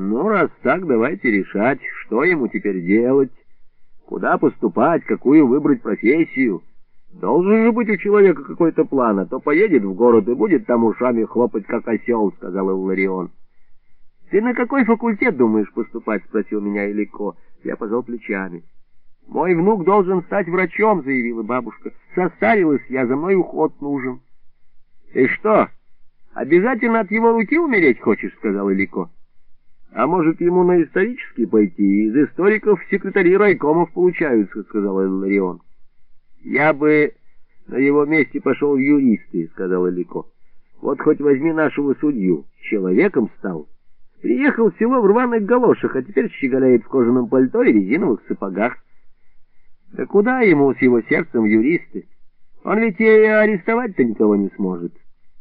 Ну, раз так, давайте решать, что ему теперь делать, куда поступать, какую выбрать профессию. Должен же быть у человека какой-то план, а то поедет в город и будет там ушами хлопать, как осел, — сказал Илларион. — Ты на какой факультет думаешь поступать? — спросил меня Илико. Я пожал плечами. — Мой внук должен стать врачом, — заявила бабушка. — Состарилась я, за мной уход нужен. — Ты что, обязательно от его руки умереть хочешь? — сказал Илико. — А может, ему на исторический пойти? Из историков секретари райкомов получаются, — сказал Илларион. — Я бы на его месте пошел в юристы, — сказал Илико. — Вот хоть возьми нашего судью, человеком стал. Приехал в село в рваных галошах, а теперь щеголяет в кожаном пальто и резиновых сапогах. Да куда ему с его сердцем в юристы? Он ведь и арестовать-то никого не сможет.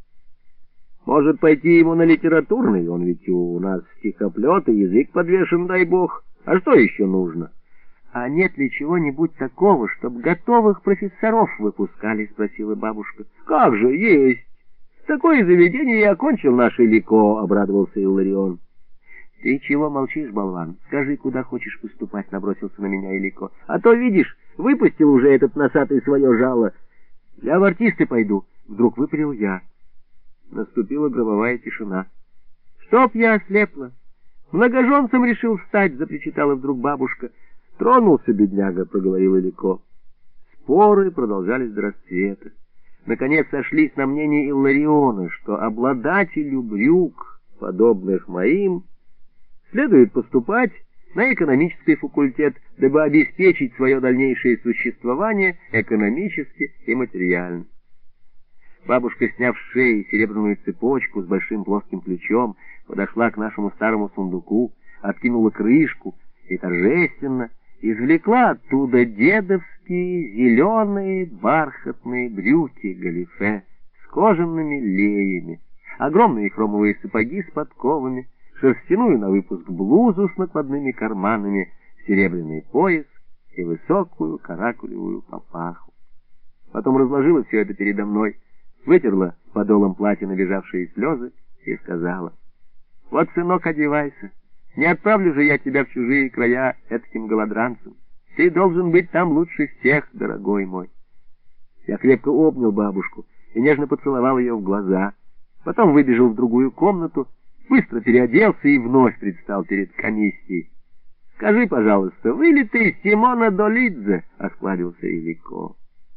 Может, пойти ему на литературный, он ведь у нас стихоплет и язык подвешен, дай бог. А что еще нужно? — А нет ли чего-нибудь такого, чтоб готовых профессоров выпускали? — спросила бабушка. — Как же, есть. Такое заведение и окончил наш Илико, — обрадовался Илларион. — Ты чего молчишь, болван? Скажи, куда хочешь поступать, — набросился на меня Илико. — А то, видишь, выпустил уже этот носатый свое жало. — Я в артисты пойду, — вдруг выпалил я. Наступила гробовая тишина. — Чтоб я ослепла! Многоженцем решил стать, — запричитала вдруг бабушка. — Тронулся, бедняга, — проговорил Илико. Споры продолжались до рассвета. Наконец сошлись на мнении Иллариона, что обладателю брюк, подобных моим, следует поступать на экономический факультет, дабы обеспечить свое дальнейшее существование экономически и материально. Бабушка, сняв с шеи серебряную цепочку с большим плоским ключом, подошла к нашему старому сундуку, откинула крышку и торжественно извлекла оттуда дедовские зеленые бархатные брюки-галифе с кожаными леями, огромные хромовые сапоги с подковами, шерстяную на выпуск блузу с накладными карманами, серебряный пояс и высокую каракулевую папаху. Потом разложила все это передо мной, вытерла подолом платья набежавшие слезы и сказала: «Вот, сынок, одевайся. Не отправлю же я тебя в чужие края этаким голодранцем. Ты должен быть там лучше всех, дорогой мой». Я крепко обнял бабушку и нежно поцеловал ее в глаза. Потом выбежал в другую комнату, быстро переоделся и вновь предстал перед комиссией. «Скажи, пожалуйста, вы ли ты Симона Долидзе?» — осклабился Илико.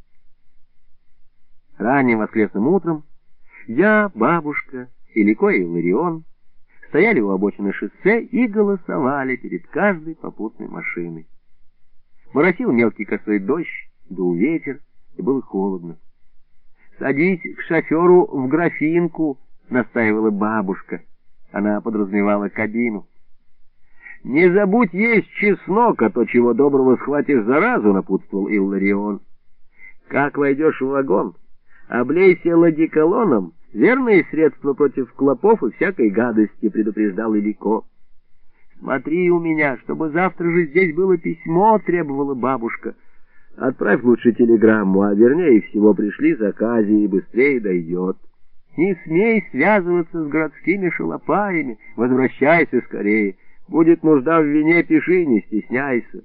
Ранним воскресным утром я, бабушка, Илико и Илларион стояли у обочины шоссе и голосовали перед каждой попутной машиной. Моросил мелкий косой дождь, дул ветер, и было холодно. «Садись к шоферу в графинку», — настаивала бабушка. Она подразумевала кабину. «Не забудь есть чеснок, а то чего доброго схватишь заразу», — напутствовал Илларион. «Как войдешь в вагон, облейся ладиколоном, верное средство против клопов и всякой гадости», — предупреждал Илико. «Смотри у меня, чтобы завтра же здесь было письмо», — требовала бабушка. «Отправь лучше телеграмму, а вернее всего пришли заказы, и быстрее дойдет. Не смей связываться с городскими шалопаями, возвращайся скорее. Будет нужда в вине, пиши, не стесняйся».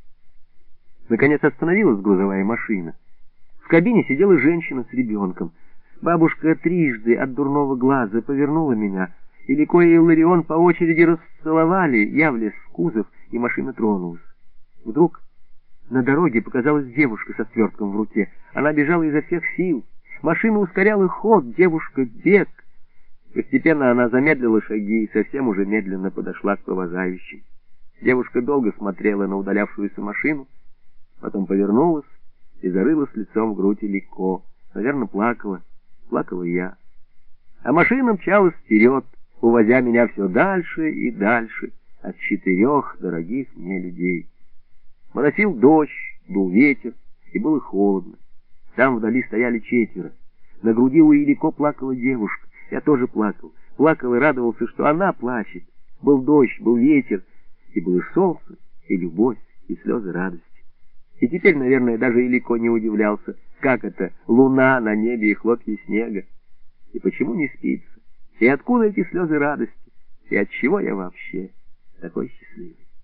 Наконец остановилась грузовая машина. В кабине сидела женщина с ребенком. Бабушка трижды от дурного глаза повернула меня. Илико и Илларион по очереди расцеловали. Я влез в кузов, и машина тронулась. Вдруг на дороге показалась девушка со свертком в руке. Она бежала изо всех сил. Машина ускоряла ход, девушка бег. Постепенно она замедлила шаги и совсем уже медленно подошла к провожающим. Девушка долго смотрела на удалявшуюся машину, потом повернулась и зарылась лицом в грудь Илико. Наверное, плакала. Плакала я. А машина мчалась вперед, увозя меня все дальше и дальше от 4 дорогих мне людей. Моросил дождь, дул ветер, и было холодно. Там вдали стояли 4. На груди у Илико плакала девушка. Я тоже плакал. Плакал и радовался, что она плачет. Был дождь, был ветер, и было солнце, и любовь, и слезы радости. И теперь, наверное, даже Илико не удивлялся, как это луна на небе и хлопья снега. И почему не спится? И откуда эти слезы радости? И от чего я вообще? такой счастливой.